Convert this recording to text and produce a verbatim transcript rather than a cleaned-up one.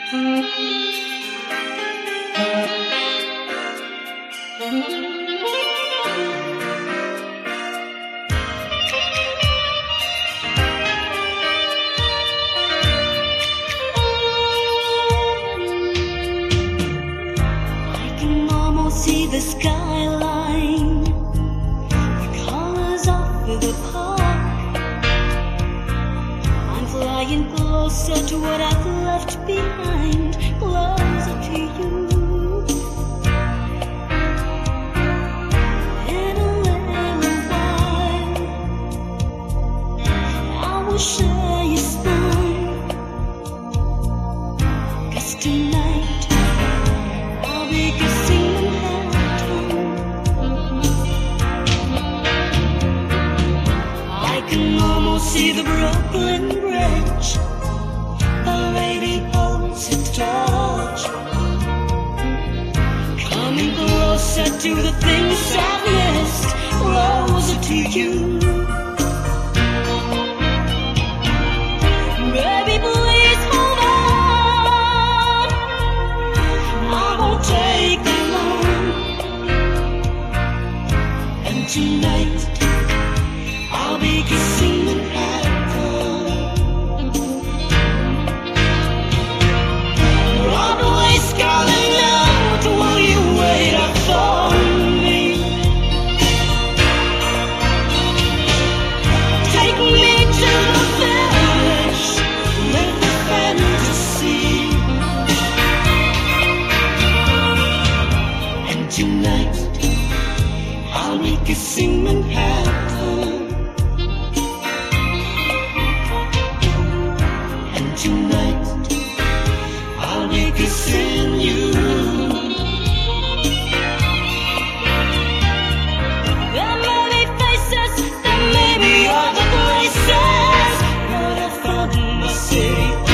See the skyline, the colors of the park. I'm flying closer to what I've left behind, closer to you. In a little while, I will share your smile, 'cause tonight I'll be kissing. See the Brooklyn Bridge, the lady holds its torch, coming closer to the things I've missed, closer to you. Baby, please hold on, I won't take long. And tonight I'll be kissing Manhattan. Broadway, Scarlet Note, will you wait up for me? Take me to the village, live the fantasy. And tonight I'll be kissing Manhattan. Tonight I'll be kissing you. There may be faces, there may be other places, but I found my city.